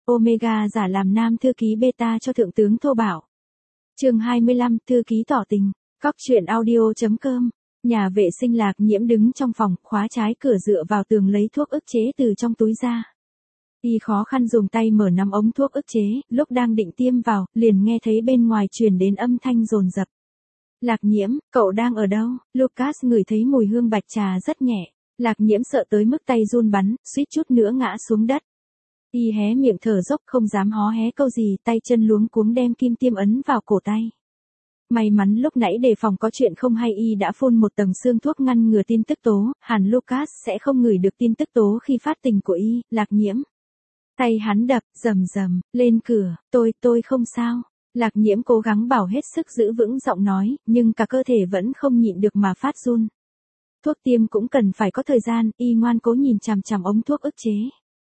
Omega giả làm nam thư ký beta cho thượng tướng thô bạo. Chương 25, thư ký tỏ tình. Cóc truyện audio.com. Nhà vệ sinh Lạc Nhiễm đứng trong phòng, khóa trái cửa dựa vào tường lấy thuốc ức chế từ trong túi ra. Y khó khăn dùng tay mở nắm ống thuốc ức chế, lúc đang định tiêm vào, liền nghe thấy bên ngoài truyền đến âm thanh dồn dập. Lạc Nhiễm, cậu đang ở đâu? Lucas ngửi thấy mùi hương bạch trà rất nhẹ. Lạc Nhiễm sợ tới mức tay run bắn, suýt chút nữa ngã xuống đất. Y hé miệng thở dốc không dám hó hé câu gì, tay chân luống cuống đem kim tiêm ấn vào cổ tay. May mắn lúc nãy đề phòng có chuyện không hay y đã phun một tầng xương thuốc ngăn ngừa tin tức tố, hẳn Lucas sẽ không ngửi được tin tức tố khi phát tình của y. Lạc Nhiễm. Tay hắn đập, rầm rầm, lên cửa, tôi không sao. Lạc Nhiễm cố gắng bảo hết sức giữ vững giọng nói, nhưng cả cơ thể vẫn không nhịn được mà phát run. Thuốc tiêm cũng cần phải có thời gian, y ngoan cố nhìn chằm chằm ống thuốc ức chế.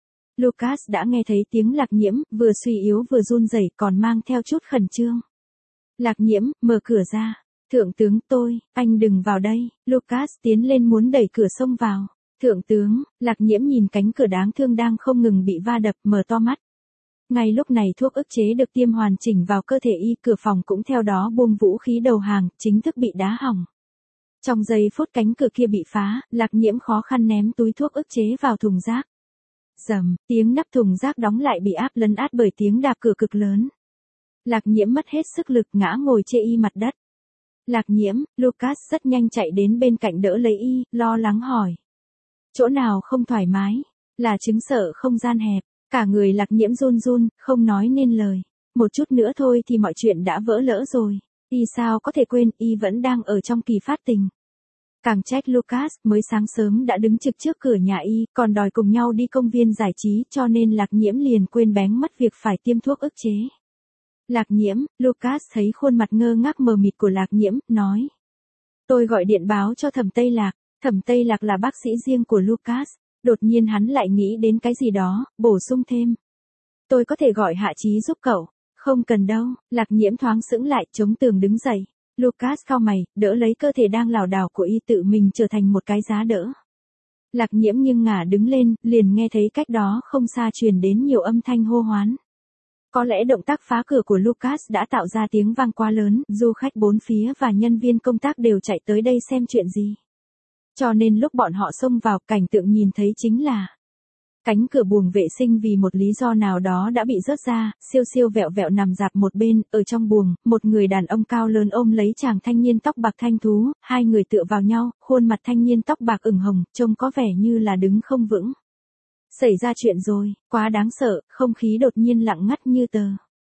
Lucas đã nghe thấy tiếng Lạc Nhiễm, vừa suy yếu vừa run rẩy còn mang theo chút khẩn trương. Lạc Nhiễm, mở cửa ra. Thượng tướng anh đừng vào đây. Lucas tiến lên muốn đẩy cửa xông vào. Thượng tướng, Lạc Nhiễm nhìn cánh cửa đáng thương đang không ngừng bị va đập, mở to mắt. Ngay lúc này thuốc ức chế được tiêm hoàn chỉnh vào cơ thể y, cửa phòng cũng theo đó buông vũ khí đầu hàng, chính thức bị đá hỏng. Trong giây phút cánh cửa kia bị phá, Lạc Nhiễm khó khăn ném túi thuốc ức chế vào thùng rác. Rầm, tiếng nắp thùng rác đóng lại bị lấn át bởi tiếng đạp cửa cực lớn. Lạc Nhiễm mất hết sức lực ngã ngồi chê y mặt đất. Lạc Nhiễm, Lucas rất nhanh chạy đến bên cạnh đỡ lấy y, lo lắng hỏi. Chỗ nào không thoải mái? Là chứng sợ không gian hẹp. Cả người Lạc Nhiễm run run, không nói nên lời. Một chút nữa thôi thì mọi chuyện đã vỡ lỡ rồi. Y sao có thể quên, y vẫn đang ở trong kỳ phát tình. Càng trách Lucas, mới sáng sớm đã đứng trực trước cửa nhà y, còn đòi cùng nhau đi công viên giải trí, cho nên Lạc Nhiễm liền quên bén mất việc phải tiêm thuốc ức chế. Lạc Nhiễm, Lucas thấy khuôn mặt ngơ ngác mờ mịt của Lạc Nhiễm, nói. Tôi gọi điện báo cho Thẩm Tây Lạc. Thẩm Tây Lạc là bác sĩ riêng của Lucas. Đột nhiên hắn lại nghĩ đến cái gì đó, bổ sung thêm. Tôi có thể gọi Hạ Chí giúp cậu. Không cần đâu. Lạc Nhiễm thoáng sững lại, chống tường đứng dậy. Lucas cau mày, đỡ lấy cơ thể đang lảo đảo của y, tự mình trở thành một cái giá đỡ. Lạc Nhiễm nghiêng ngả đứng lên, liền nghe thấy cách đó không xa truyền đến nhiều âm thanh hô hoán. Có lẽ động tác phá cửa của Lucas đã tạo ra tiếng vang quá lớn, du khách bốn phía và nhân viên công tác đều chạy tới đây xem chuyện gì. Cho nên lúc bọn họ xông vào, cảnh tượng nhìn thấy chính là cánh cửa buồng vệ sinh vì một lý do nào đó đã bị rớt ra, siêu siêu vẹo vẹo nằm rạp một bên, ở trong buồng, một người đàn ông cao lớn ôm lấy chàng thanh niên tóc bạc thanh thú, hai người tựa vào nhau, khuôn mặt thanh niên tóc bạc ửng hồng, trông có vẻ như là đứng không vững. Xảy ra chuyện rồi, quá đáng sợ, không khí đột nhiên lặng ngắt như tờ.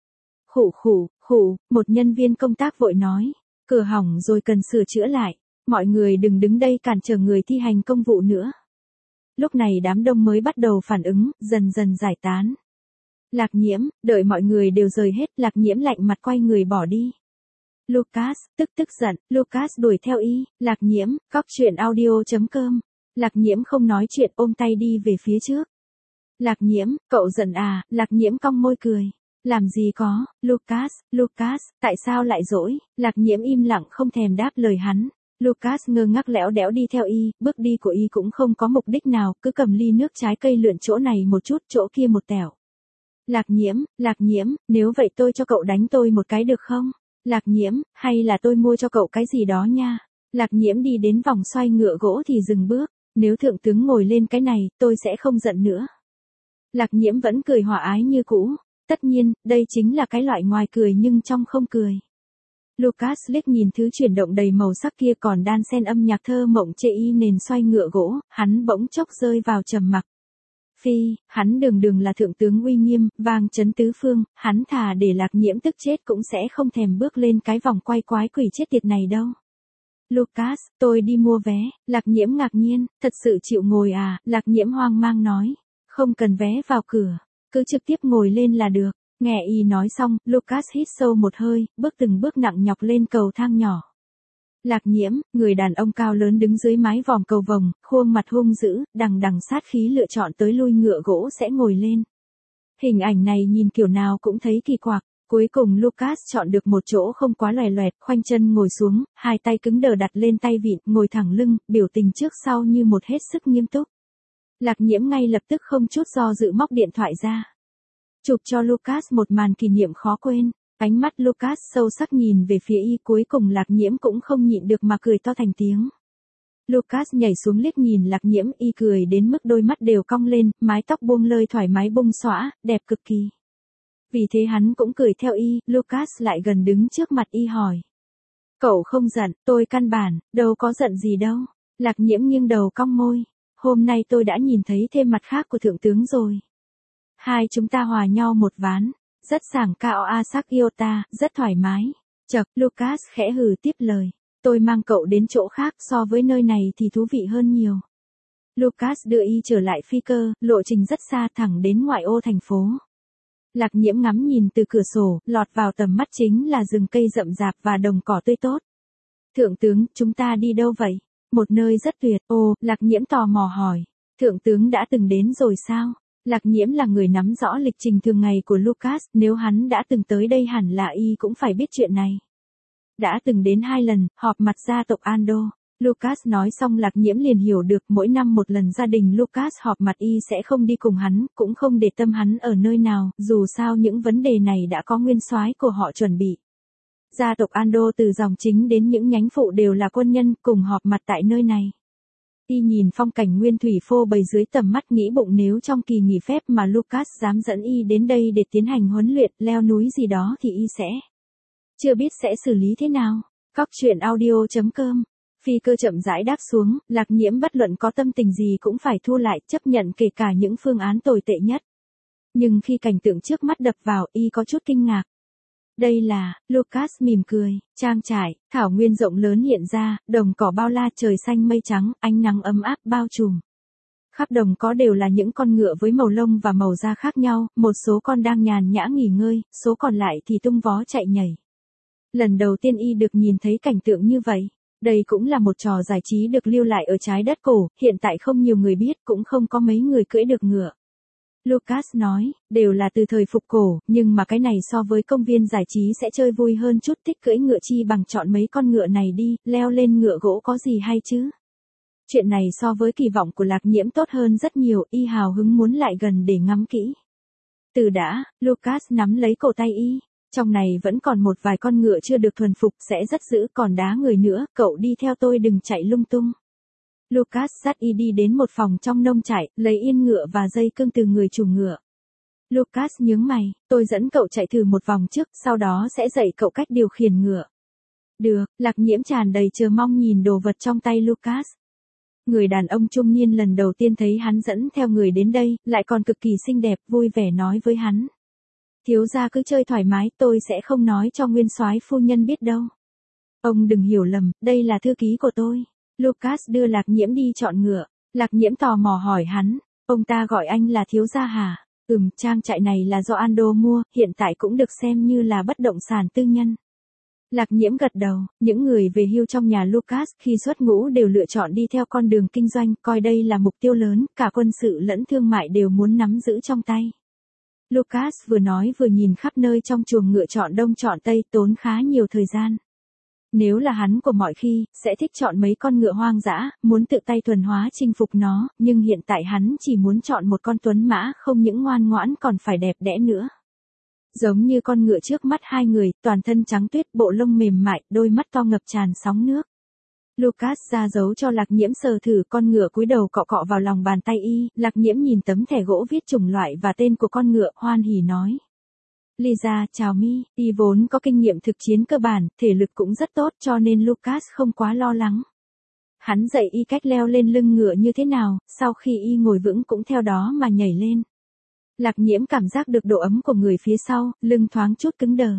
Khụ, một nhân viên công tác vội nói, cửa hỏng rồi cần sửa chữa lại, mọi người đừng đứng đây cản trở người thi hành công vụ nữa. Lúc này đám đông mới bắt đầu phản ứng, dần dần giải tán. Lạc Nhiễm, đợi mọi người đều rời hết, Lạc Nhiễm lạnh mặt quay người bỏ đi. Lucas, tức giận, Lucas đuổi theo y, Lạc Nhiễm, cóc truyện audio.com. Lạc Nhiễm không nói chuyện ôm tay đi về phía trước. Lạc Nhiễm, cậu giận à? Lạc Nhiễm cong môi cười. Làm gì có, Lucas, tại sao lại dỗi? Lạc Nhiễm im lặng không thèm đáp lời hắn. Lucas ngơ ngác lẽo đẽo đi theo y, bước đi của y cũng không có mục đích nào, cứ cầm ly nước trái cây lượn chỗ này một chút, chỗ kia một tẻo. Lạc Nhiễm, nếu vậy tôi cho cậu đánh tôi một cái được không? Lạc Nhiễm, hay là tôi mua cho cậu cái gì đó nha? Lạc Nhiễm đi đến vòng xoay ngựa gỗ thì dừng bước. Nếu thượng tướng ngồi lên cái này, tôi sẽ không giận nữa. Lạc Nhiễm vẫn cười hòa ái như cũ. Tất nhiên, đây chính là cái loại ngoài cười nhưng trong không cười. Lucas liếc nhìn thứ chuyển động đầy màu sắc kia còn đan xen âm nhạc thơ mộng chê y nền xoay ngựa gỗ, hắn bỗng chốc rơi vào trầm mặc. Hắn đường là thượng tướng uy nghiêm, vang chấn tứ phương, hắn thà để Lạc Nhiễm tức chết cũng sẽ không thèm bước lên cái vòng quay quái quỷ chết tiệt này đâu. Lucas, tôi đi mua vé. Lạc Nhiễm ngạc nhiên, thật sự chịu ngồi à? Lạc Nhiễm hoang mang nói, không cần vé vào cửa, cứ trực tiếp ngồi lên là được. Nghe y nói xong, Lucas hít sâu một hơi, bước từng bước nặng nhọc lên cầu thang nhỏ. Lạc Nhiễm, người đàn ông cao lớn đứng dưới mái vòm cầu vồng, khuôn mặt hung dữ, đằng sát khí lựa chọn tới lui ngựa gỗ sẽ ngồi lên. Hình ảnh này nhìn kiểu nào cũng thấy kỳ quặc. Cuối cùng Lucas chọn được một chỗ không quá loè loẹt, khoanh chân ngồi xuống, hai tay cứng đờ đặt lên tay vịn, ngồi thẳng lưng, biểu tình trước sau như một hết sức nghiêm túc. Lạc Nhiễm ngay lập tức không chút do dự móc điện thoại ra. Chụp cho Lucas một màn kỷ niệm khó quên. Ánh mắt Lucas sâu sắc nhìn về phía y, cuối cùng Lạc Nhiễm cũng không nhịn được mà cười to thành tiếng. Lucas nhảy xuống liếc nhìn Lạc Nhiễm, y cười đến mức đôi mắt đều cong lên, mái tóc buông lơi thoải mái bung xõa, đẹp cực kỳ. Vì thế hắn cũng cười theo y, Lucas lại gần đứng trước mặt y hỏi. Cậu không giận, tôi căn bản, đâu có giận gì đâu. Lạc Nhiễm nghiêng đầu cong môi. Hôm nay tôi đã nhìn thấy thêm mặt khác của thượng tướng rồi. Hai chúng ta hòa nhau một ván. Rất sảng cao Asak Iota, rất thoải mái. Chậc, Lucas khẽ hừ tiếp lời. Tôi mang cậu đến chỗ khác, so với nơi này thì thú vị hơn nhiều. Lucas đưa y trở lại phi cơ, lộ trình rất xa thẳng đến ngoại ô thành phố. Lạc Nhiễm ngắm nhìn từ cửa sổ, lọt vào tầm mắt chính là rừng cây rậm rạp và đồng cỏ tươi tốt. Thượng tướng, chúng ta đi đâu vậy? Một nơi rất tuyệt. Ồ, Lạc Nhiễm tò mò hỏi. Thượng tướng đã từng đến rồi sao? Lạc Nhiễm là người nắm rõ lịch trình thường ngày của Lucas, nếu hắn đã từng tới đây hẳn là y cũng phải biết chuyện này. Đã từng đến 2 lần, họp mặt gia tộc Ando. Lucas nói xong Lạc Nhiễm liền hiểu được mỗi năm một lần gia đình Lucas họp mặt y sẽ không đi cùng hắn, cũng không để tâm hắn ở nơi nào, dù sao những vấn đề này đã có nguyên soái của họ chuẩn bị. Gia tộc Ando từ dòng chính đến những nhánh phụ đều là quân nhân, cùng họp mặt tại nơi này. Y nhìn phong cảnh nguyên thủy phô bày dưới tầm mắt, nghĩ bụng nếu trong kỳ nghỉ phép mà Lucas dám dẫn y đến đây để tiến hành huấn luyện, leo núi gì đó thì y sẽ chưa biết sẽ xử lý thế nào. Cóc truyện audio.com. Phi cơ chậm rãi đáp xuống, Lạc Nhiễm bất luận có tâm tình gì cũng phải thu lại, chấp nhận kể cả những phương án tồi tệ nhất. Nhưng khi cảnh tượng trước mắt đập vào, y có chút kinh ngạc. Đây là, Lucas mỉm cười, trang trại, thảo nguyên rộng lớn hiện ra, đồng cỏ bao la, trời xanh mây trắng, ánh nắng ấm áp bao trùm. Khắp đồng cỏ đều là những con ngựa với màu lông và màu da khác nhau, một số con đang nhàn nhã nghỉ ngơi, số còn lại thì tung vó chạy nhảy. Lần đầu tiên y được nhìn thấy cảnh tượng như vậy. Đây cũng là một trò giải trí được lưu lại ở trái đất cổ, hiện tại không nhiều người biết, cũng không có mấy người cưỡi được ngựa. Lucas nói, đều là từ thời phục cổ, nhưng mà cái này so với công viên giải trí sẽ chơi vui hơn chút, thích cưỡi ngựa chi bằng chọn mấy con ngựa này đi, leo lên ngựa gỗ có gì hay chứ. Chuyện này so với kỳ vọng của Lạc Nhiễm tốt hơn rất nhiều, y hào hứng muốn lại gần để ngắm kỹ. Từ đã, Lucas nắm lấy cổ tay y. Trong này vẫn còn một vài con ngựa chưa được thuần phục, sẽ rất dữ, còn đá người nữa, cậu đi theo tôi đừng chạy lung tung. Lucas dắt y đi đến một phòng trong nông trại, lấy yên ngựa và dây cương từ người chủ ngựa. Lucas nhướng mày, tôi dẫn cậu chạy thử một vòng trước, sau đó sẽ dạy cậu cách điều khiển ngựa. Được, Lạc Nhiễm tràn đầy chờ mong nhìn đồ vật trong tay Lucas. Người đàn ông trung niên lần đầu tiên thấy hắn dẫn theo người đến đây, lại còn cực kỳ xinh đẹp, vui vẻ nói với hắn. Thiếu gia cứ chơi thoải mái, tôi sẽ không nói cho nguyên soái phu nhân biết đâu. Ông đừng hiểu lầm, đây là thư ký của tôi. Lucas đưa Lạc Nhiễm đi chọn ngựa. Lạc Nhiễm tò mò hỏi hắn, ông ta gọi anh là thiếu gia hả? Trang trại này là do Ando mua, hiện tại cũng được xem như là bất động sản tư nhân. Lạc Nhiễm gật đầu, những người về hưu trong nhà Lucas khi xuất ngũ đều lựa chọn đi theo con đường kinh doanh, coi đây là mục tiêu lớn, cả quân sự lẫn thương mại đều muốn nắm giữ trong tay. Lucas vừa nói vừa nhìn khắp nơi trong chuồng ngựa, chọn đông chọn tây, tốn khá nhiều thời gian. Nếu là hắn của mọi khi, sẽ thích chọn mấy con ngựa hoang dã, muốn tự tay thuần hóa chinh phục nó, nhưng hiện tại hắn chỉ muốn chọn một con tuấn mã, không những ngoan ngoãn còn phải đẹp đẽ nữa. Giống như con ngựa trước mắt hai người, toàn thân trắng tuyết, bộ lông mềm mại, đôi mắt to ngập tràn sóng nước. Lucas ra dấu cho Lạc Nhiễm sờ thử, con ngựa cúi đầu cọ cọ vào lòng bàn tay y, Lạc Nhiễm nhìn tấm thẻ gỗ viết chủng loại và tên của con ngựa, hoan hỉ nói. Lisa, chào mi, y vốn có kinh nghiệm thực chiến cơ bản, thể lực cũng rất tốt cho nên Lucas không quá lo lắng. Hắn dạy y cách leo lên lưng ngựa như thế nào, sau khi y ngồi vững cũng theo đó mà nhảy lên. Lạc Nhiễm cảm giác được độ ấm của người phía sau, lưng thoáng chút cứng đờ.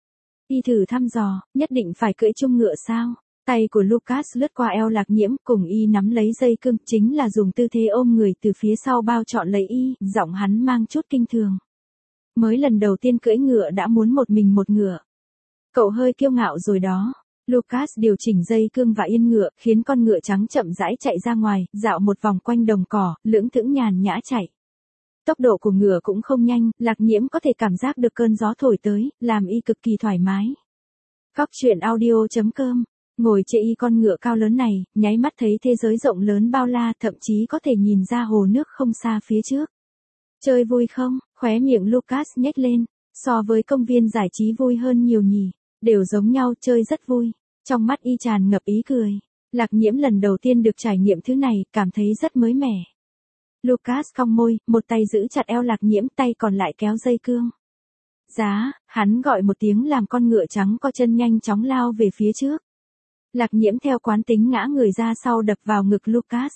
Y thử thăm dò, nhất định phải cưỡi chung ngựa sao? Tay của Lucas lướt qua eo Lạc Nhiễm, cùng y nắm lấy dây cương, chính là dùng tư thế ôm người từ phía sau bao trọn lấy y, giọng hắn mang chút kinh thường. Mới lần đầu tiên cưỡi ngựa đã muốn một mình một ngựa. Cậu hơi kiêu ngạo rồi đó. Lucas điều chỉnh dây cương và yên ngựa, khiến con ngựa trắng chậm rãi chạy ra ngoài, dạo một vòng quanh đồng cỏ, lưỡng thững nhàn nhã chạy. Tốc độ của ngựa cũng không nhanh, Lạc Nhiễm có thể cảm giác được cơn gió thổi tới, làm y cực kỳ thoải mái. Cóc truyện audio.com. Ngồi trên y con ngựa cao lớn này, nháy mắt thấy thế giới rộng lớn bao la, thậm chí có thể nhìn ra hồ nước không xa phía trước. Chơi vui không? Khóe miệng Lucas nhếch lên. So với công viên giải trí vui hơn nhiều nhỉ. Đều giống nhau, chơi rất vui. Trong mắt y tràn ngập ý cười. Lạc Nhiễm lần đầu tiên được trải nghiệm thứ này, cảm thấy rất mới mẻ. Lucas cong môi, một tay giữ chặt eo Lạc Nhiễm, tay còn lại kéo dây cương. Giá, hắn gọi một tiếng làm con ngựa trắng co chân nhanh chóng lao về phía trước. Lạc Nhiễm theo quán tính ngã người ra sau đập vào ngực Lucas.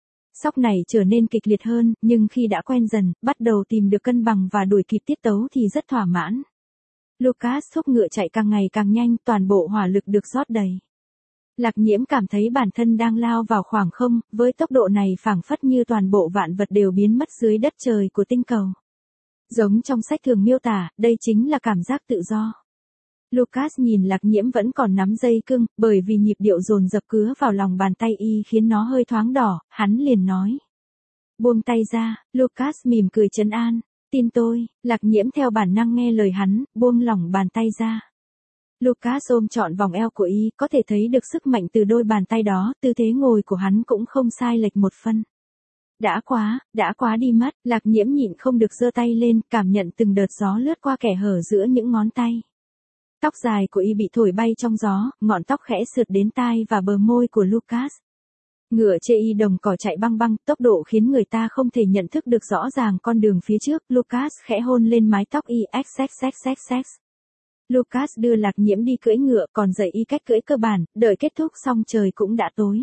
Sóc này trở nên kịch liệt hơn, nhưng khi đã quen dần, bắt đầu tìm được cân bằng và đuổi kịp tiết tấu thì rất thỏa mãn. Lucas thúc ngựa chạy càng ngày càng nhanh, toàn bộ hỏa lực được rót đầy. Lạc Nhiễm cảm thấy bản thân đang lao vào khoảng không, với tốc độ này phảng phất như toàn bộ vạn vật đều biến mất dưới đất trời của tinh cầu. Giống trong sách thường miêu tả, đây chính là cảm giác tự do. Lucas nhìn Lạc Nhiễm vẫn còn nắm dây cương, bởi vì nhịp điệu dồn dập cứa vào lòng bàn tay y khiến nó hơi thoáng đỏ, hắn liền nói. Buông tay ra, Lucas mỉm cười trấn an. Tin tôi, Lạc Nhiễm theo bản năng nghe lời hắn, buông lỏng bàn tay ra. Lucas ôm trọn vòng eo của y, có thể thấy được sức mạnh từ đôi bàn tay đó, tư thế ngồi của hắn cũng không sai lệch một phân. Đã quá đi mất, Lạc Nhiễm nhịn không được giơ tay lên, cảm nhận từng đợt gió lướt qua kẽ hở giữa những ngón tay. Tóc dài của y bị thổi bay trong gió, ngọn tóc khẽ sượt đến tai và bờ môi của Lucas. Ngựa chê y đồng cỏ chạy băng băng, tốc độ khiến người ta không thể nhận thức được rõ ràng con đường phía trước. Lucas khẽ hôn lên mái tóc y, xxxxx. Lucas đưa Lạc Nhiễm đi cưỡi ngựa, còn dạy y cách cưỡi cơ bản, đợi kết thúc xong trời cũng đã tối.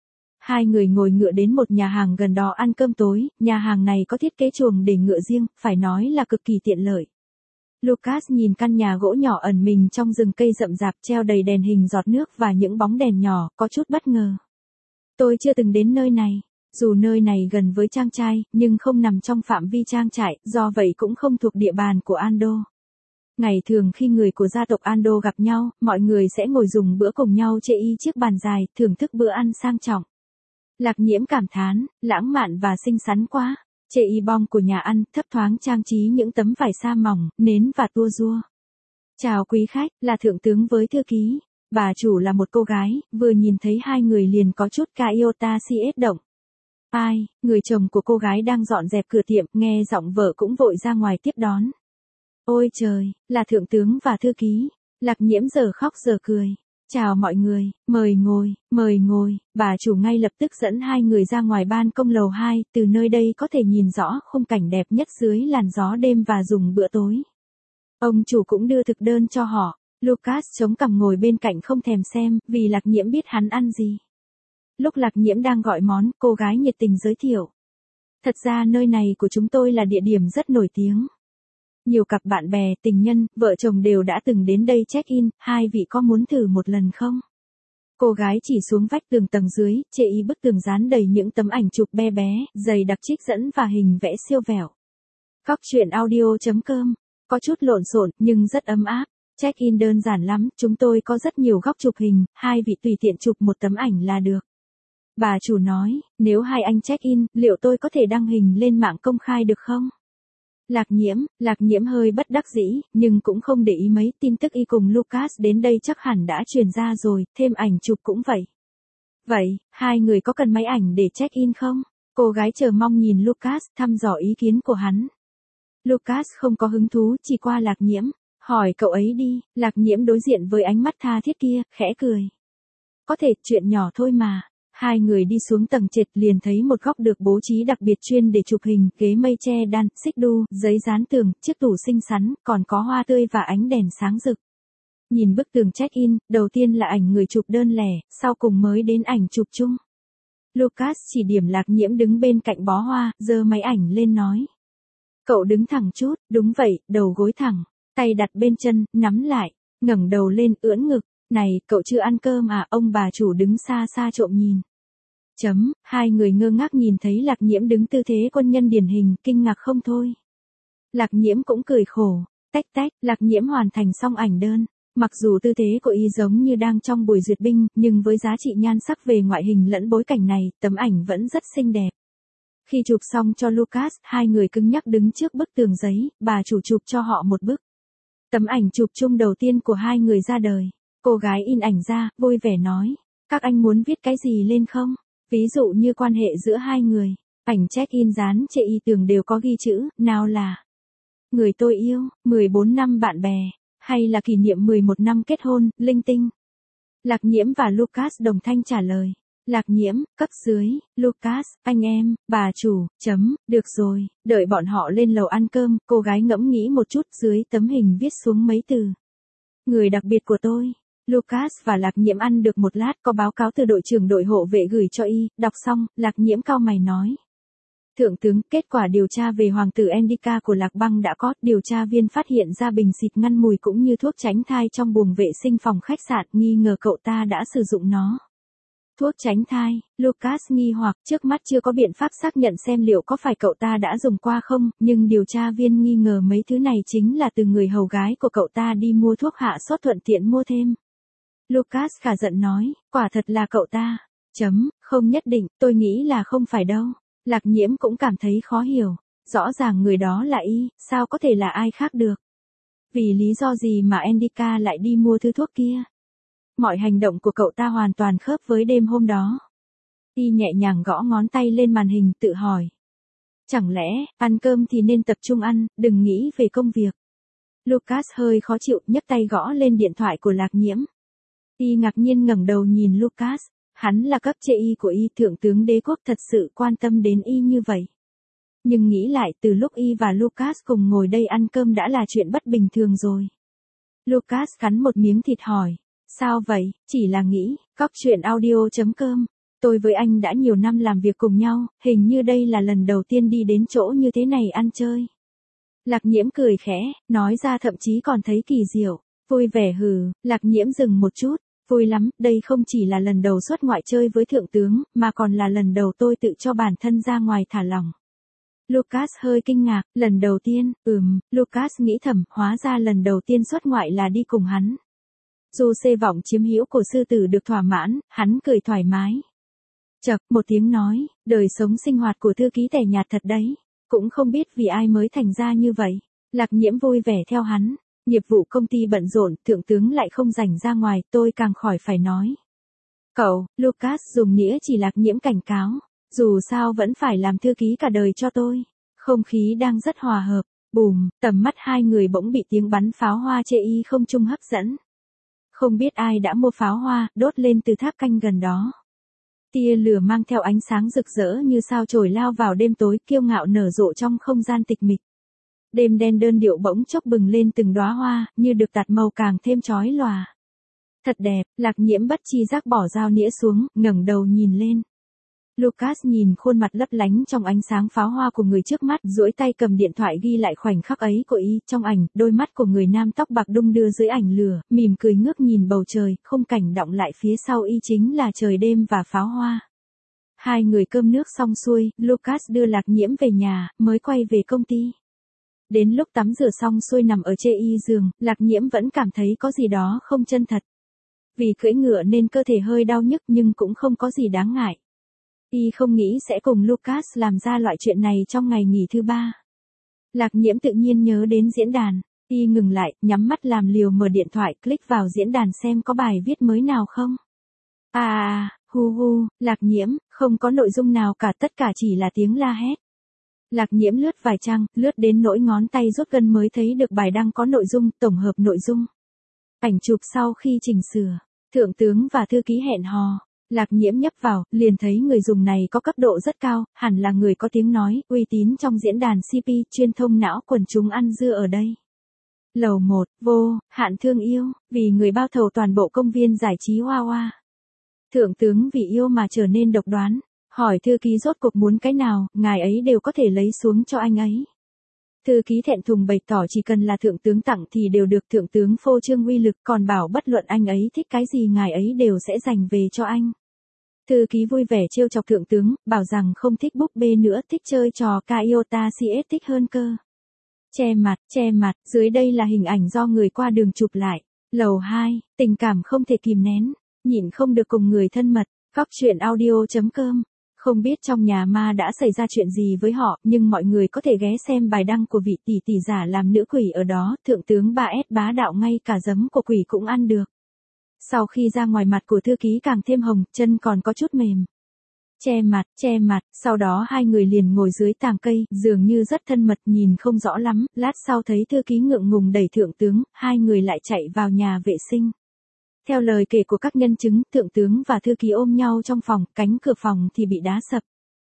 Hai người ngồi ngựa đến một nhà hàng gần đó ăn cơm tối, nhà hàng này có thiết kế chuồng để ngựa riêng, phải nói là cực kỳ tiện lợi. Lucas nhìn căn nhà gỗ nhỏ ẩn mình trong rừng cây rậm rạp treo đầy đèn hình giọt nước và những bóng đèn nhỏ, có chút bất ngờ. Tôi chưa từng đến nơi này, dù nơi này gần với trang trại, nhưng không nằm trong phạm vi trang trại, do vậy cũng không thuộc địa bàn của Ando. Ngày thường khi người của gia tộc Ando gặp nhau, mọi người sẽ ngồi dùng bữa cùng nhau chê y chiếc bàn dài, thưởng thức bữa ăn sang trọng. Lạc Nhiễm cảm thán, lãng mạn và xinh xắn quá. Chê y bong của nhà ăn, thấp thoáng trang trí những tấm vải sa mỏng, nến và tua rua. Chào quý khách, là thượng tướng với thư ký. Bà chủ là một cô gái, vừa nhìn thấy hai người liền có chút ca iota si ết động. Ai, người chồng của cô gái đang dọn dẹp cửa tiệm, nghe giọng vợ cũng vội ra ngoài tiếp đón. Ôi trời, là thượng tướng và thư ký. Lạc Nhiễm giờ khóc giờ cười. Chào mọi người, mời ngồi, bà chủ ngay lập tức dẫn hai người ra ngoài ban công lầu 2, từ nơi đây có thể nhìn rõ khung cảnh đẹp nhất dưới làn gió đêm và dùng bữa tối. Ông chủ cũng đưa thực đơn cho họ, Lucas chống cằm ngồi bên cạnh không thèm xem, vì Lạc Nhiễm biết hắn ăn gì. Lúc Lạc Nhiễm đang gọi món, cô gái nhiệt tình giới thiệu. Thật ra nơi này của chúng tôi là địa điểm rất nổi tiếng. Nhiều cặp bạn bè, tình nhân, vợ chồng đều đã từng đến đây check-in, hai vị có muốn thử một lần không? Cô gái chỉ xuống vách tường tầng dưới, chê y bức tường dán đầy những tấm ảnh chụp be bé, dày đặc trích dẫn và hình vẽ siêu vẹo. Góc truyện audio.com, có chút lộn xộn nhưng rất ấm áp. Check-in đơn giản lắm, chúng tôi có rất nhiều góc chụp hình, hai vị tùy tiện chụp một tấm ảnh là được. Bà chủ nói, nếu hai anh check-in, liệu tôi có thể đăng hình lên mạng công khai được không? Lạc Nhiễm hơi bất đắc dĩ, nhưng cũng không để ý mấy, tin tức y cùng Lucas đến đây chắc hẳn đã truyền ra rồi, thêm ảnh chụp cũng vậy. Vậy, hai người có cần máy ảnh để check-in không? Cô gái chờ mong nhìn Lucas, thăm dò ý kiến của hắn. Lucas không có hứng thú, chỉ qua Lạc Nhiễm, hỏi cậu ấy đi. Lạc Nhiễm đối diện với ánh mắt tha thiết kia, khẽ cười. Có thể, chuyện nhỏ thôi mà. Hai người đi xuống tầng trệt liền thấy một góc được bố trí đặc biệt chuyên để chụp hình, ghế mây che đan, xích đu, giấy dán tường, chiếc tủ xinh xắn, còn có hoa tươi và ánh đèn sáng rực. Nhìn bức tường check-in, đầu tiên là ảnh người chụp đơn lẻ, sau cùng mới đến ảnh chụp chung. Lucas chỉ điểm Lạc Nhiễm đứng bên cạnh bó hoa, giơ máy ảnh lên nói. Cậu đứng thẳng chút, đúng vậy, đầu gối thẳng, tay đặt bên chân, nắm lại, ngẩng đầu lên, ưỡn ngực. Này, cậu chưa ăn cơm à? Ông bà chủ đứng xa xa trộm nhìn. Hai người ngơ ngác nhìn thấy Lạc Nhiễm đứng tư thế quân nhân điển hình, kinh ngạc không thôi. Lạc Nhiễm cũng cười khổ, tách, Lạc Nhiễm hoàn thành xong ảnh đơn. Mặc dù tư thế của y giống như đang trong buổi duyệt binh, nhưng với giá trị nhan sắc về ngoại hình lẫn bối cảnh này, tấm ảnh vẫn rất xinh đẹp. Khi chụp xong cho Lucas, hai người cứng nhắc đứng trước bức tường giấy, bà chủ chụp cho họ một bức. Tấm ảnh chụp chung đầu tiên của hai người ra đời. Cô gái in ảnh ra, vui vẻ nói. Các anh muốn viết cái gì lên không? Ví dụ như quan hệ giữa hai người. Ảnh check-in dán trên y tường đều có ghi chữ, nào là người tôi yêu, 14 năm bạn bè, hay là kỷ niệm 11 năm kết hôn, linh tinh. Lạc Nhiễm và Lucas đồng thanh trả lời. Lạc Nhiễm, cấp dưới, Lucas, anh em, bà chủ, được rồi, đợi bọn họ lên lầu ăn cơm, cô gái ngẫm nghĩ một chút dưới tấm hình viết xuống mấy từ. Người đặc biệt của tôi. Lucas và Lạc Nhiễm ăn được một lát có báo cáo từ đội trưởng đội hộ vệ gửi cho y, đọc xong, Lạc Nhiễm cau mày nói. Thượng tướng, kết quả điều tra về hoàng tử Endika của Lạc Băng đã có, điều tra viên phát hiện ra bình xịt ngăn mùi cũng như thuốc tránh thai trong buồng vệ sinh phòng khách sạn, nghi ngờ cậu ta đã sử dụng nó. Thuốc tránh thai, Lucas nghi hoặc trước mắt chưa có biện pháp xác nhận xem liệu có phải cậu ta đã dùng qua không, nhưng điều tra viên nghi ngờ mấy thứ này chính là từ người hầu gái của cậu ta đi mua thuốc hạ sốt thuận tiện mua thêm. Lucas khả giận nói, quả thật là cậu ta. Không nhất định, tôi nghĩ là không phải đâu. Lạc Nhiễm cũng cảm thấy khó hiểu, rõ ràng người đó là y, sao có thể là ai khác được. Vì lý do gì mà Endika lại đi mua thứ thuốc kia? Mọi hành động của cậu ta hoàn toàn khớp với đêm hôm đó. Y nhẹ nhàng gõ ngón tay lên màn hình tự hỏi. Chẳng lẽ, ăn cơm thì nên tập trung ăn, đừng nghĩ về công việc. Lucas hơi khó chịu nhấc tay gõ lên điện thoại của Lạc Nhiễm. Y ngạc nhiên ngẩng đầu nhìn Lucas, hắn là cấp trên y của y, thượng tướng đế quốc thật sự quan tâm đến y như vậy. Nhưng nghĩ lại từ lúc y và Lucas cùng ngồi đây ăn cơm đã là chuyện bất bình thường rồi. Lucas cắn một miếng thịt hỏi. Sao vậy, chỉ là nghĩ, Cóc truyện audio.com. Tôi với anh đã nhiều năm làm việc cùng nhau, hình như đây là lần đầu tiên đi đến chỗ như thế này ăn chơi. Lạc Nhiễm cười khẽ, nói ra thậm chí còn thấy kỳ diệu, vui vẻ hừ, Lạc Nhiễm dừng một chút, vui lắm, đây không chỉ là lần đầu xuất ngoại chơi với thượng tướng, mà còn là lần đầu tôi tự cho bản thân ra ngoài thả lỏng. Lucas hơi kinh ngạc, lần đầu tiên, Lucas nghĩ thầm, hóa ra lần đầu tiên xuất ngoại là đi cùng hắn. Dù xê vọng chiếm hữu của sư tử được thỏa mãn, hắn cười thoải mái. Chậc, một tiếng nói, đời sống sinh hoạt của thư ký tẻ nhạt thật đấy, cũng không biết vì ai mới thành ra như vậy. Lạc Nhiễm vui vẻ theo hắn, nghiệp vụ công ty bận rộn, thượng tướng lại không rảnh ra ngoài, tôi càng khỏi phải nói. Cậu, Lucas dùng nghĩa chỉ Lạc Nhiễm cảnh cáo, dù sao vẫn phải làm thư ký cả đời cho tôi. Không khí đang rất hòa hợp, bùm, tầm mắt hai người bỗng bị tiếng bắn pháo hoa chê y không trung hấp dẫn. Không biết ai đã mua pháo hoa, đốt lên từ tháp canh gần đó. Tia lửa mang theo ánh sáng rực rỡ như sao chổi lao vào đêm tối, kiêu ngạo nở rộ trong không gian tịch mịch. Đêm đen đơn điệu bỗng chốc bừng lên từng đóa hoa, như được tạt màu càng thêm chói lòa. Thật đẹp, Lạc Nhiễm bất chi giác bỏ dao nĩa xuống, ngẩng đầu nhìn lên. Lucas nhìn khuôn mặt lấp lánh trong ánh sáng pháo hoa của người trước mắt, duỗi tay cầm điện thoại ghi lại khoảnh khắc ấy của y, trong ảnh, đôi mắt của người nam tóc bạc đung đưa dưới ảnh lửa, mỉm cười ngước nhìn bầu trời, khung cảnh đọng lại phía sau y chính là trời đêm và pháo hoa. Hai người cơm nước xong xuôi, Lucas đưa Lạc Nhiễm về nhà, mới quay về công ty. Đến lúc tắm rửa xong xuôi nằm ở trên y giường, Lạc Nhiễm vẫn cảm thấy có gì đó không chân thật. Vì cưỡi ngựa nên cơ thể hơi đau nhức nhưng cũng không có gì đáng ngại. Y không nghĩ sẽ cùng Lucas làm ra loại chuyện này trong ngày nghỉ thứ ba. Lạc Nhiễm tự nhiên nhớ đến diễn đàn. Y ngừng lại, nhắm mắt làm liều mở điện thoại, click vào diễn đàn xem có bài viết mới nào không. Lạc Nhiễm, không có nội dung nào cả, tất cả chỉ là tiếng la hét. Lạc Nhiễm lướt vài trang, lướt đến nỗi ngón tay rút gân mới thấy được bài đăng có nội dung, tổng hợp nội dung. Ảnh chụp sau khi chỉnh sửa, thượng tướng và thư ký hẹn hò. Lạc Nhiễm nhấp vào, liền thấy người dùng này có cấp độ rất cao, hẳn là người có tiếng nói, uy tín trong diễn đàn CP, chuyên thông não quần chúng ăn dưa ở đây. Lầu 1, vô hạn thương yêu, vì người bao thầu toàn bộ công viên giải trí Hoa Hoa. Thượng tướng vì yêu mà trở nên độc đoán, hỏi thư ký rốt cuộc muốn cái nào, ngài ấy đều có thể lấy xuống cho anh ấy. Thư ký thẹn thùng bày tỏ chỉ cần là thượng tướng tặng thì đều được, thượng tướng phô trương uy lực, còn bảo bất luận anh ấy thích cái gì ngài ấy đều sẽ dành về cho anh. Thư ký vui vẻ trêu chọc thượng tướng, bảo rằng không thích búp bê nữa, thích chơi trò Kaiota CS thích hơn cơ. Che mặt, dưới đây là hình ảnh do người qua đường chụp lại. Lầu 2, tình cảm không thể kìm nén, nhịn không được cùng người thân mật, Cóc truyện audio.com. Không biết trong nhà ma đã xảy ra chuyện gì với họ, nhưng mọi người có thể ghé xem bài đăng của vị tỷ tỷ giả làm nữ quỷ ở đó, thượng tướng 3S bá đạo ngay cả giấm của quỷ cũng ăn được. Sau khi ra ngoài mặt của thư ký càng thêm hồng, chân còn có chút mềm. che mặt, sau đó hai người liền ngồi dưới tàng cây, dường như rất thân mật nhìn không rõ lắm, lát sau thấy thư ký ngượng ngùng đẩy thượng tướng, hai người lại chạy vào nhà vệ sinh. Theo lời kể của các nhân chứng, thượng tướng và thư ký ôm nhau trong phòng, cánh cửa phòng thì bị đá sập.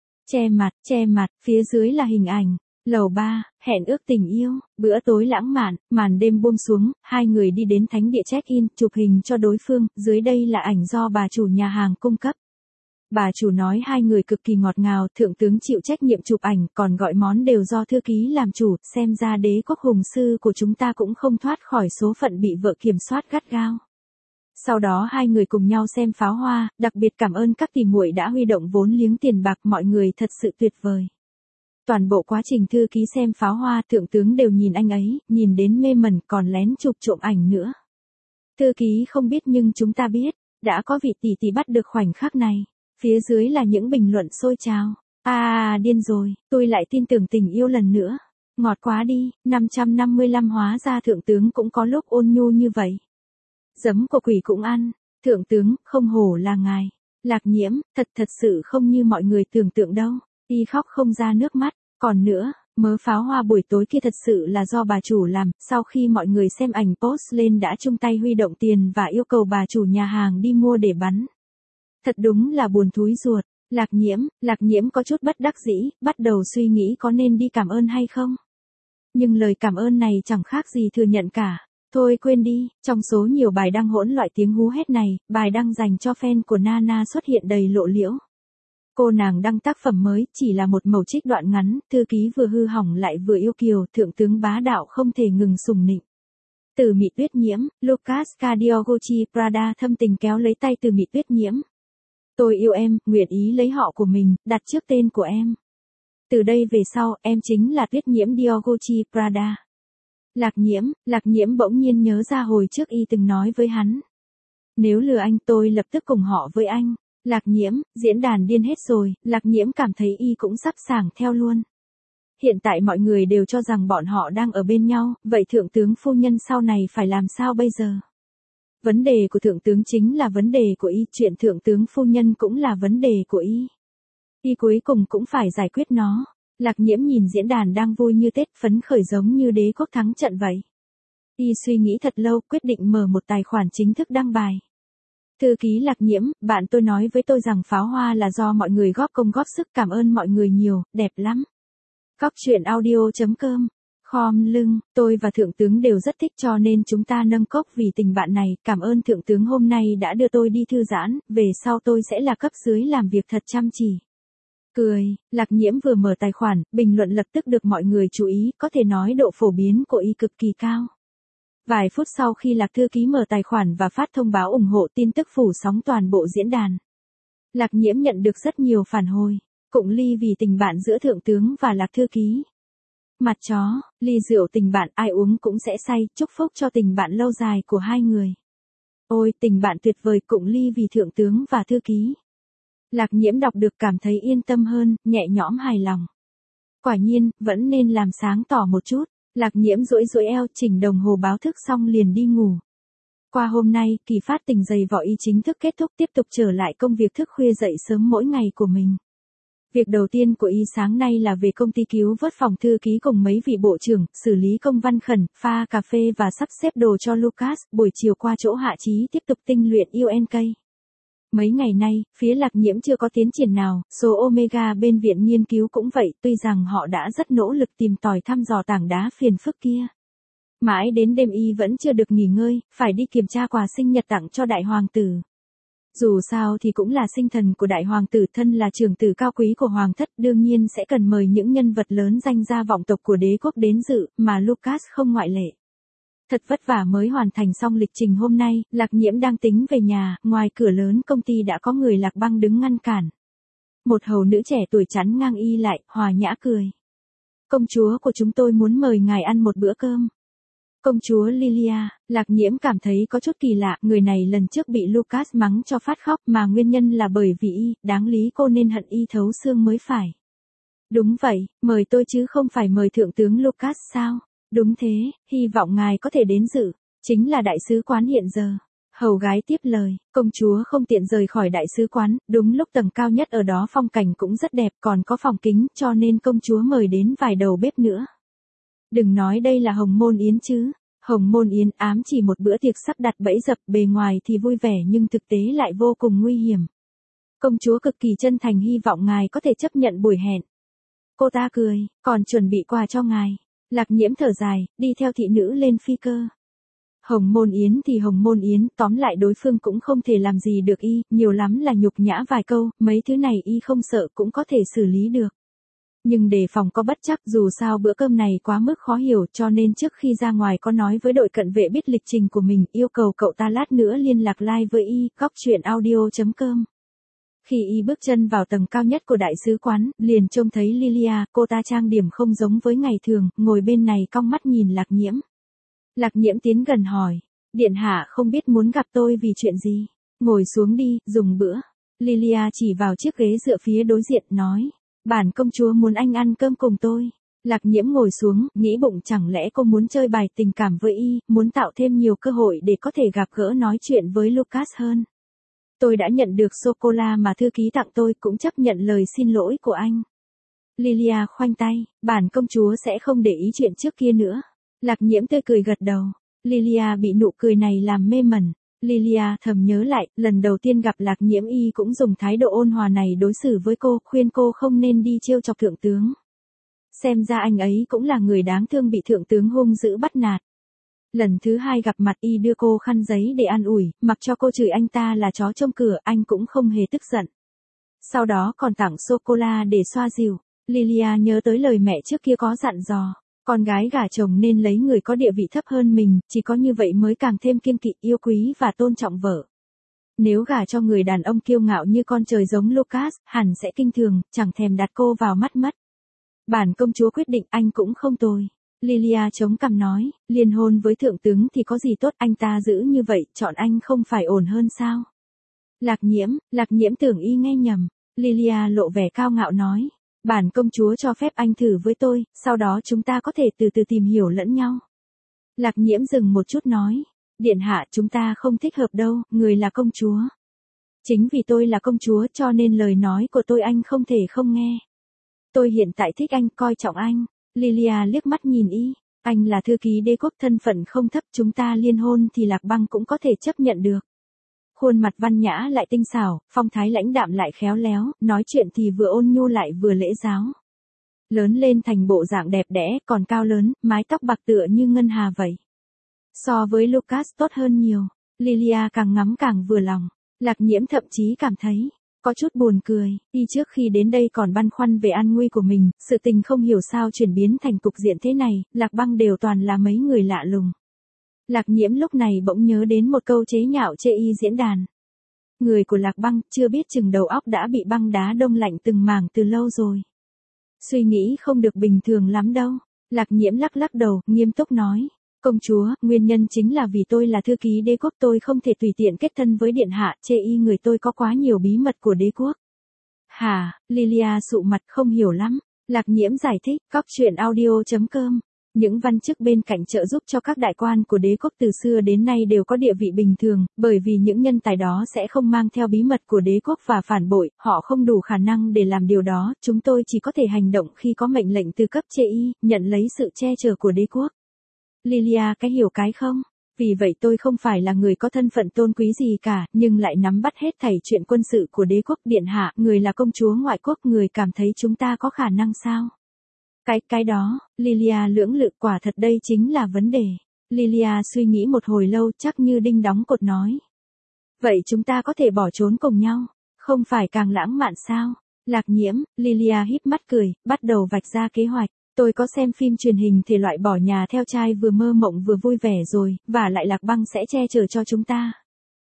Che mặt, phía dưới là hình ảnh. Lầu 3, hẹn ước tình yêu, bữa tối lãng mạn, màn đêm buông xuống, hai người đi đến thánh địa check-in, chụp hình cho đối phương, dưới đây là ảnh do bà chủ nhà hàng cung cấp. Bà chủ nói hai người cực kỳ ngọt ngào, thượng tướng chịu trách nhiệm chụp ảnh, còn gọi món đều do thư ký làm chủ, xem ra đế quốc hùng sư của chúng ta cũng không thoát khỏi số phận bị vợ kiểm soát gắt gao. Sau đó hai người cùng nhau xem pháo hoa, đặc biệt cảm ơn các tỷ muội đã huy động vốn liếng tiền bạc, mọi người thật sự tuyệt vời. Toàn bộ quá trình thư ký xem pháo hoa, thượng tướng đều nhìn anh ấy, nhìn đến mê mẩn, còn lén chụp trộm ảnh nữa. Thư ký không biết nhưng chúng ta biết, đã có vị tỷ tỷ bắt được khoảnh khắc này. Phía dưới là những bình luận sôi trào. Điên rồi, tôi lại tin tưởng tình yêu lần nữa. Ngọt quá đi, 555 hóa ra thượng tướng cũng có lúc ôn nhu như vậy. Giấm của quỷ cũng ăn, thượng tướng, không hổ là ngài. Lạc Nhiễm, thật sự không như mọi người tưởng tượng đâu. Y khóc không ra nước mắt, còn nữa, mớ pháo hoa buổi tối kia thật sự là do bà chủ làm, sau khi mọi người xem ảnh post lên đã chung tay huy động tiền và yêu cầu bà chủ nhà hàng đi mua để bắn. Thật đúng là buồn thúi ruột. Lạc Nhiễm có chút bất đắc dĩ, bắt đầu suy nghĩ có nên đi cảm ơn hay không. Nhưng lời cảm ơn này chẳng khác gì thừa nhận cả. Thôi quên đi, trong số nhiều bài đăng hỗn loại tiếng hú hét này, bài đăng dành cho fan của Nana xuất hiện đầy lộ liễu. Cô nàng đăng tác phẩm mới, chỉ là một mẩu trích đoạn ngắn, thư ký vừa hư hỏng lại vừa yêu kiều, thượng tướng bá đạo không thể ngừng sùng nịnh. Từ Mị Tuyết Nhiễm, Lucas Cardiogocci Prada thâm tình kéo lấy tay Từ Mị Tuyết Nhiễm. Tôi yêu em, nguyện ý lấy họ của mình, đặt trước tên của em. Từ đây về sau, em chính là Tuyết Nhiễm Diogocci Prada. Lạc Nhiễm bỗng nhiên nhớ ra hồi trước y từng nói với hắn. Nếu lừa anh tôi lập tức cùng họ với anh. Lạc Nhiễm, diễn đàn điên hết rồi, Lạc Nhiễm cảm thấy y cũng sắp sàng theo luôn. Hiện tại mọi người đều cho rằng bọn họ đang ở bên nhau, vậy thượng tướng phu nhân sau này phải làm sao bây giờ? Vấn đề của thượng tướng chính là vấn đề của y, chuyện thượng tướng phu nhân cũng là vấn đề của y. Y cuối cùng cũng phải giải quyết nó. Lạc Nhiễm nhìn diễn đàn đang vui như Tết, phấn khởi giống như đế quốc thắng trận vậy. Y suy nghĩ thật lâu, quyết định mở một tài khoản chính thức đăng bài. Thư ký Lạc Nhiễm, bạn tôi nói với tôi rằng pháo hoa là do mọi người góp công góp sức, cảm ơn mọi người nhiều, đẹp lắm. Cóc truyện audio.com. Khom lưng, tôi và thượng tướng đều rất thích cho nên chúng ta nâng cốc vì tình bạn này, cảm ơn thượng tướng hôm nay đã đưa tôi đi thư giãn, về sau tôi sẽ là cấp dưới làm việc thật chăm chỉ. Cười, Lạc Nhiễm vừa mở tài khoản, bình luận lập tức được mọi người chú ý, có thể nói độ phổ biến của y cực kỳ cao. Vài phút sau khi Lạc thư ký mở tài khoản và phát thông báo ủng hộ, tin tức phủ sóng toàn bộ diễn đàn. Lạc Nhiễm nhận được rất nhiều phản hồi, cụng ly vì tình bạn giữa thượng tướng và Lạc thư ký. Mặt chó, ly rượu tình bạn ai uống cũng sẽ say, chúc phúc cho tình bạn lâu dài của hai người. Ôi, tình bạn tuyệt vời, cụng ly vì thượng tướng và thư ký. Lạc Nhiễm đọc được cảm thấy yên tâm hơn, nhẹ nhõm hài lòng. Quả nhiên, vẫn nên làm sáng tỏ một chút. Lạc Nhiễm duỗi duỗi eo, chỉnh đồng hồ báo thức xong liền đi ngủ. Qua hôm nay, kỳ phát tình dày vò y chính thức kết thúc, tiếp tục trở lại công việc thức khuya dậy sớm mỗi ngày của mình. Việc đầu tiên của y sáng nay là về công ty cứu vớt phòng thư ký cùng mấy vị bộ trưởng, xử lý công văn khẩn, pha cà phê và sắp xếp đồ cho Lucas, buổi chiều qua chỗ Hạ Chí tiếp tục tinh luyện UNK. Mấy ngày nay, phía Lạc Nhiễm chưa có tiến triển nào, số Omega bên viện nghiên cứu cũng vậy, tuy rằng họ đã rất nỗ lực tìm tòi thăm dò tảng đá phiền phức kia. Mãi đến đêm y vẫn chưa được nghỉ ngơi, phải đi kiểm tra quà sinh nhật tặng cho đại hoàng tử. Dù sao thì cũng là sinh thần của đại hoàng tử, thân là trưởng tử cao quý của hoàng thất, đương nhiên sẽ cần mời những nhân vật lớn danh gia vọng tộc của đế quốc đến dự, mà Lucas không ngoại lệ. Thật vất vả mới hoàn thành xong lịch trình hôm nay, Lạc Nhiễm đang tính về nhà, ngoài cửa lớn công ty đã có người Lạc Băng đứng ngăn cản. Một hầu nữ trẻ tuổi chắn ngang y lại, hòa nhã cười. Công chúa của chúng tôi muốn mời ngài ăn một bữa cơm. Công chúa Lilia, Lạc Nhiễm cảm thấy có chút kỳ lạ, người này lần trước bị Lucas mắng cho phát khóc mà nguyên nhân là bởi vì y, đáng lý cô nên hận y thấu xương mới phải. Đúng vậy, mời tôi chứ không phải mời thượng tướng Lucas sao? Đúng thế, hy vọng ngài có thể đến dự, chính là đại sứ quán hiện giờ. Hầu gái tiếp lời, công chúa không tiện rời khỏi đại sứ quán, đúng lúc tầng cao nhất ở đó phong cảnh cũng rất đẹp còn có phòng kính cho nên công chúa mời đến vài đầu bếp nữa. Đừng nói đây là hồng môn yến chứ. Hồng môn yến ám chỉ một bữa tiệc sắp đặt bẫy dập, bề ngoài thì vui vẻ nhưng thực tế lại vô cùng nguy hiểm. Công chúa cực kỳ chân thành hy vọng ngài có thể chấp nhận buổi hẹn. Cô ta cười, còn chuẩn bị quà cho ngài. Lạc Nhiễm thở dài, đi theo thị nữ lên phi cơ. Hồng môn yến thì hồng môn yến, tóm lại đối phương cũng không thể làm gì được y, nhiều lắm là nhục nhã vài câu, mấy thứ này y không sợ cũng có thể xử lý được. Nhưng đề phòng có bất chắc, dù sao bữa cơm này quá mức khó hiểu cho nên trước khi ra ngoài có nói với đội cận vệ biết lịch trình của mình, yêu cầu cậu ta lát nữa liên lạc live với y, coctruyện.audio.com. Khi y bước chân vào tầng cao nhất của đại sứ quán, liền trông thấy Lilia, cô ta trang điểm không giống với ngày thường, ngồi bên này cong mắt nhìn Lạc Nhiễm. Lạc Nhiễm tiến gần hỏi, điện hạ không biết muốn gặp tôi vì chuyện gì, ngồi xuống đi, dùng bữa. Lilia chỉ vào chiếc ghế dựa phía đối diện, nói, bản công chúa muốn anh ăn cơm cùng tôi. Lạc Nhiễm ngồi xuống, nghĩ bụng chẳng lẽ cô muốn chơi bài tình cảm với y, muốn tạo thêm nhiều cơ hội để có thể gặp gỡ nói chuyện với Lucas hơn. Tôi đã nhận được sô-cô-la mà thư ký tặng tôi, cũng chấp nhận lời xin lỗi của anh. Lilia khoanh tay, bản công chúa sẽ không để ý chuyện trước kia nữa. Lạc Nhiễm tươi cười gật đầu. Lilia bị nụ cười này làm mê mẩn. Lilia thầm nhớ lại, lần đầu tiên gặp Lạc Nhiễm y cũng dùng thái độ ôn hòa này đối xử với cô, khuyên cô không nên đi trêu chọc thượng tướng. Xem ra anh ấy cũng là người đáng thương bị thượng tướng hung dữ bắt nạt. Lần thứ hai gặp mặt y đưa cô khăn giấy để an ủi, mặc cho cô chửi anh ta là chó trông cửa, anh cũng không hề tức giận. Sau đó còn tặng sô-cô-la để xoa dịu. Lilia nhớ tới lời mẹ trước kia có dặn dò, con gái gả chồng nên lấy người có địa vị thấp hơn mình, chỉ có như vậy mới càng thêm kiêng kỵ, yêu quý và tôn trọng vợ. Nếu gả cho người đàn ông kiêu ngạo như con trời giống Lucas, hẳn sẽ kinh thường, chẳng thèm đặt cô vào mắt mất. Bản công chúa quyết định anh cũng không tồi. Lilia chống cằm nói, liên hôn với thượng tướng thì có gì tốt, anh ta giữ như vậy, chọn anh không phải ổn hơn sao? Lạc Nhiễm tưởng y nghe nhầm. Lilia lộ vẻ cao ngạo nói, bản công chúa cho phép anh thử với tôi, sau đó chúng ta có thể từ từ tìm hiểu lẫn nhau. Lạc Nhiễm dừng một chút nói, điện hạ chúng ta không thích hợp đâu, người là công chúa. Chính vì tôi là công chúa cho nên lời nói của tôi anh không thể không nghe. Tôi hiện tại thích anh, coi trọng anh. Lilia liếc mắt nhìn y, anh là thư ký đế quốc thân phận không thấp, chúng ta liên hôn thì Lạc Băng cũng có thể chấp nhận được. Khuôn mặt văn nhã lại tinh xảo, phong thái lãnh đạm lại khéo léo, nói chuyện thì vừa ôn nhu lại vừa lễ giáo. Lớn lên thành bộ dạng đẹp đẽ, còn cao lớn, mái tóc bạc tựa như ngân hà vậy. So với Lucas tốt hơn nhiều. Lilia càng ngắm càng vừa lòng. Lạc Nhiễm thậm chí cảm thấy có chút buồn cười, y trước khi đến đây còn băn khoăn về an nguy của mình, sự tình không hiểu sao chuyển biến thành cục diện thế này, Lạc Băng đều toàn là mấy người lạ lùng. Lạc Nhiễm lúc này bỗng nhớ đến một câu chế nhạo chê y diễn đàn. Người của Lạc Băng chưa biết chừng đầu óc đã bị băng đá đông lạnh từng mảng từ lâu rồi. Suy nghĩ không được bình thường lắm đâu. Lạc Nhiễm lắc lắc đầu, nghiêm túc nói. Công chúa, nguyên nhân chính là vì tôi là thư ký đế quốc, tôi không thể tùy tiện kết thân với điện hạ, chê y người tôi có quá nhiều bí mật của đế quốc. Hả? Lilia sụ mặt không hiểu lắm. Lạc Nhiễm giải thích, coctruyện.audio.com. Những văn chức bên cạnh trợ giúp cho các đại quan của đế quốc từ xưa đến nay đều có địa vị bình thường, bởi vì những nhân tài đó sẽ không mang theo bí mật của đế quốc và phản bội, họ không đủ khả năng để làm điều đó, chúng tôi chỉ có thể hành động khi có mệnh lệnh từ cấp trên y, nhận lấy sự che chở của đế quốc. Lilia cái hiểu cái không? Vì vậy tôi không phải là người có thân phận tôn quý gì cả, nhưng lại nắm bắt hết thảy chuyện quân sự của đế quốc, điện hạ, người là công chúa ngoại quốc, người cảm thấy chúng ta có khả năng sao? Cái đó, Lilia lưỡng lự, quả thật đây chính là vấn đề. Lilia suy nghĩ một hồi lâu, chắc như đinh đóng cột nói. Vậy chúng ta có thể bỏ trốn cùng nhau, không phải càng lãng mạn sao? Lạc Nhiễm, Lilia híp mắt cười, bắt đầu vạch ra kế hoạch. Tôi có xem phim truyền hình thể loại bỏ nhà theo trai vừa mơ mộng vừa vui vẻ rồi, và lại Lạc Băng sẽ che chở cho chúng ta.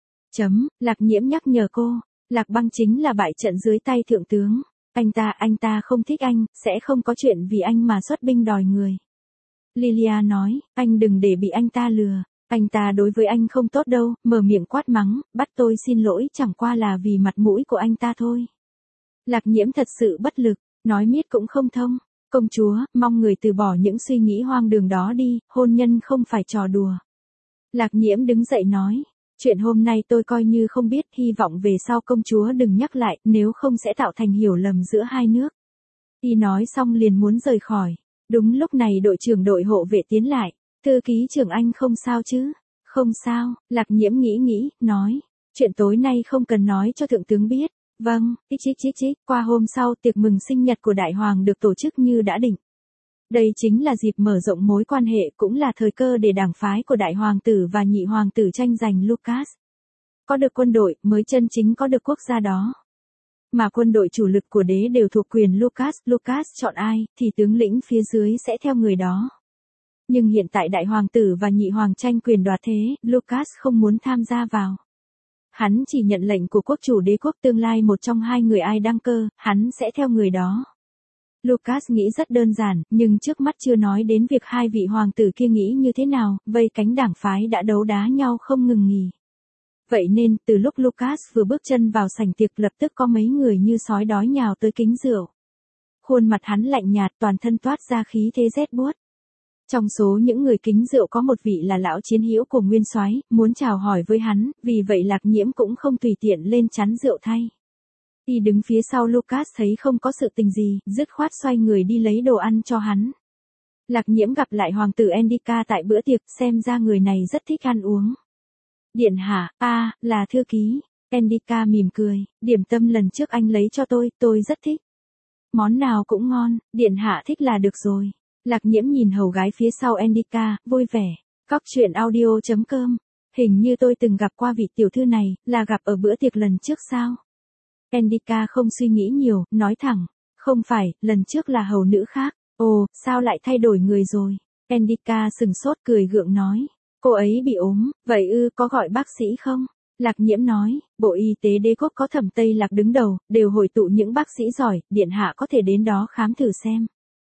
Lạc Nhiễm nhắc nhở cô, Lạc Băng chính là bại trận dưới tay thượng tướng. Anh ta không thích anh, sẽ không có chuyện vì anh mà xuất binh đòi người. Lilia nói, anh đừng để bị anh ta lừa, anh ta đối với anh không tốt đâu, mở miệng quát mắng, bắt tôi xin lỗi chẳng qua là vì mặt mũi của anh ta thôi. Lạc Nhiễm thật sự bất lực, nói miết cũng không thông. Công chúa, mong người từ bỏ những suy nghĩ hoang đường đó đi, hôn nhân không phải trò đùa. Lạc Nhiễm đứng dậy nói, Chuyện hôm nay tôi coi như không biết, hy vọng về sau công chúa đừng nhắc lại, nếu không sẽ tạo thành hiểu lầm giữa hai nước. Y nói xong liền muốn rời khỏi. Đúng lúc này đội trưởng đội hộ vệ tiến lại. Thư ký trưởng anh không sao chứ? Không sao, Lạc Nhiễm nghĩ, nói. Chuyện tối nay không cần nói cho thượng tướng biết. Vâng, chích. Qua hôm sau tiệc mừng sinh nhật của đại hoàng được tổ chức như đã định. Đây chính là dịp mở rộng mối quan hệ, cũng là thời cơ để đảng phái của đại hoàng tử và nhị hoàng tử tranh giành Lucas. Có được quân đội mới chân chính có được quốc gia đó. Mà quân đội chủ lực của đế đều thuộc quyền Lucas chọn ai, thì tướng lĩnh phía dưới sẽ theo người đó. Nhưng hiện tại đại hoàng tử và nhị hoàng tranh quyền đoạt thế, Lucas không muốn tham gia vào. Hắn chỉ nhận lệnh của quốc chủ đế quốc, tương lai một trong hai người ai đăng cơ, hắn sẽ theo người đó. Lucas nghĩ rất đơn giản, nhưng trước mắt chưa nói đến việc hai vị hoàng tử kia nghĩ như thế nào, vây cánh đảng phái đã đấu đá nhau không ngừng nghỉ. Vậy nên, từ lúc Lucas vừa bước chân vào sảnh tiệc lập tức có mấy người như sói đói nhào tới kính rượu. Khuôn mặt hắn lạnh nhạt, toàn thân toát ra khí thế rét buốt. Trong số những người kính rượu có một vị là lão chiến hữu của Nguyên Soái, muốn chào hỏi với hắn, vì vậy Lạc Nhiễm cũng không tùy tiện lên chắn rượu thay. Y đứng phía sau Lucas thấy không có sự tình gì, dứt khoát xoay người đi lấy đồ ăn cho hắn. Lạc Nhiễm gặp lại hoàng tử Endika tại bữa tiệc, xem ra người này rất thích ăn uống. Điện hạ, là thư ký. Endika mỉm cười, điểm tâm lần trước anh lấy cho tôi rất thích. Món nào cũng ngon, điện hạ thích là được rồi. Lạc Nhiễm nhìn hầu gái phía sau Endika, vui vẻ. Cóc truyện audio.com. Hình như tôi từng gặp qua vị tiểu thư này, là gặp ở bữa tiệc lần trước sao? Endika không suy nghĩ nhiều, nói thẳng. Không phải, lần trước là hầu nữ khác. Ồ, sao lại thay đổi người rồi? Endika sừng sốt cười gượng nói. Cô ấy bị ốm, vậy có gọi bác sĩ không? Lạc Nhiễm nói, Bộ Y tế đế quốc có Thẩm Tây Lạc đứng đầu, đều hội tụ những bác sĩ giỏi, điện hạ có thể đến đó khám thử xem.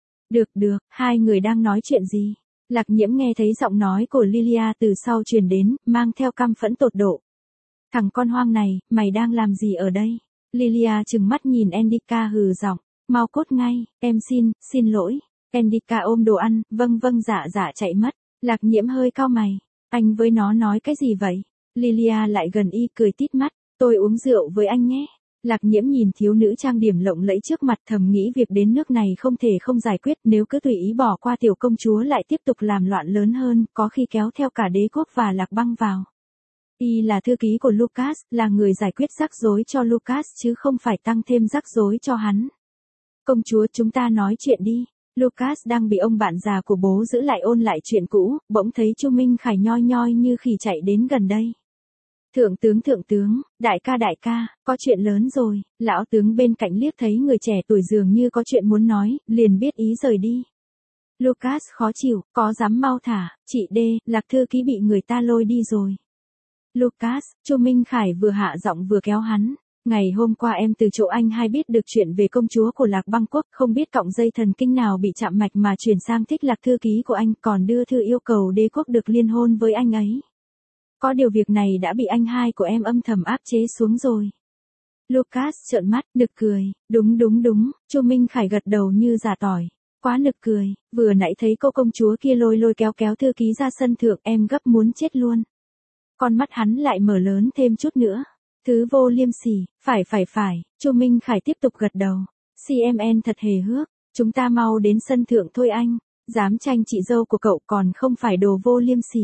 Được, hai người đang nói chuyện gì? Lạc Nhiễm nghe thấy giọng nói của Lilia từ sau truyền đến, mang theo căm phẫn tột độ. Thằng con hoang này, mày đang làm gì ở đây? Lilia trừng mắt nhìn Endika hừ giọng, mau cốt ngay, em xin lỗi. Endika ôm đồ ăn, vâng dạ chạy mất. Lạc Nhiễm hơi cau mày, anh với nó nói cái gì vậy? Lilia lại gần y cười tít mắt, tôi uống rượu với anh nhé. Lạc Nhiễm nhìn thiếu nữ trang điểm lộng lẫy trước mặt, thầm nghĩ việc đến nước này không thể không giải quyết, nếu cứ tùy ý bỏ qua tiểu công chúa lại tiếp tục làm loạn lớn hơn, có khi kéo theo cả đế quốc và Lạc Băng vào. Y là thư ký của Lucas, là người giải quyết rắc rối cho Lucas chứ không phải tăng thêm rắc rối cho hắn. Công chúa, chúng ta nói chuyện đi. Lucas đang bị ông bạn già của bố giữ lại ôn lại chuyện cũ, bỗng thấy Chu Minh Khải nhoi như khỉ chạy đến gần đây. Thượng tướng, đại ca, có chuyện lớn rồi. Lão tướng bên cạnh liếc thấy người trẻ tuổi dường như có chuyện muốn nói, liền biết ý rời đi. Lucas khó chịu, có dám mau thả, chị đê, Lạc thư ký bị người ta lôi đi rồi. Lucas, Chu Minh Khải vừa hạ giọng vừa kéo hắn. Ngày hôm qua em từ chỗ anh hai biết được chuyện về công chúa của Lạc Băng Quốc, không biết cọng dây thần kinh nào bị chạm mạch mà chuyển sang thích Lạc thư ký của anh, còn đưa thư yêu cầu đế quốc được liên hôn với anh ấy. Có điều việc này đã bị anh hai của em âm thầm áp chế xuống rồi. Lucas trợn mắt, nực cười, đúng, Chu Minh Khải gật đầu như giả tỏi. Quá nực cười, vừa nãy thấy cô công chúa kia lôi kéo thư ký ra sân thượng, em gấp muốn chết luôn. Con mắt hắn lại mở lớn thêm chút nữa. Thứ vô liêm sỉ, phải, Chu Minh Khải tiếp tục gật đầu. CMN thật hề hước, chúng ta mau đến sân thượng thôi anh, dám tranh chị dâu của cậu còn không phải đồ vô liêm sỉ.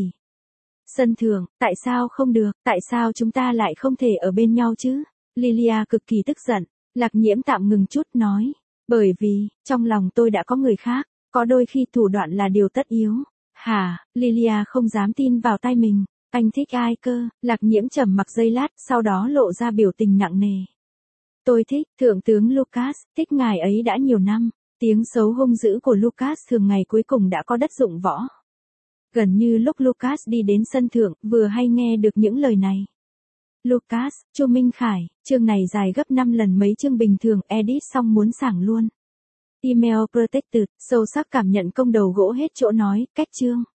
Sân thượng, tại sao không được, tại sao chúng ta lại không thể ở bên nhau chứ? Lilia cực kỳ tức giận, Lạc Nhiễm tạm ngừng chút nói, bởi vì, trong lòng tôi đã có người khác, có đôi khi thủ đoạn là điều tất yếu. Hả, Lilia không dám tin vào tai mình. Anh thích ai cơ? Lạc Nhiễm trầm mặc giây lát, sau đó lộ ra biểu tình nặng nề. Tôi thích, thượng tướng Lucas, thích ngài ấy đã nhiều năm. Tiếng xấu hung dữ của Lucas thường ngày cuối cùng đã có đất dụng võ. Gần như lúc Lucas đi đến sân thượng, vừa hay nghe được những lời này. Lucas, Chu Minh Khải, chương này dài gấp 5 lần mấy chương bình thường, edit xong muốn sảng luôn. Email protected, sâu sắc cảm nhận công đầu gỗ hết chỗ nói, cách chương.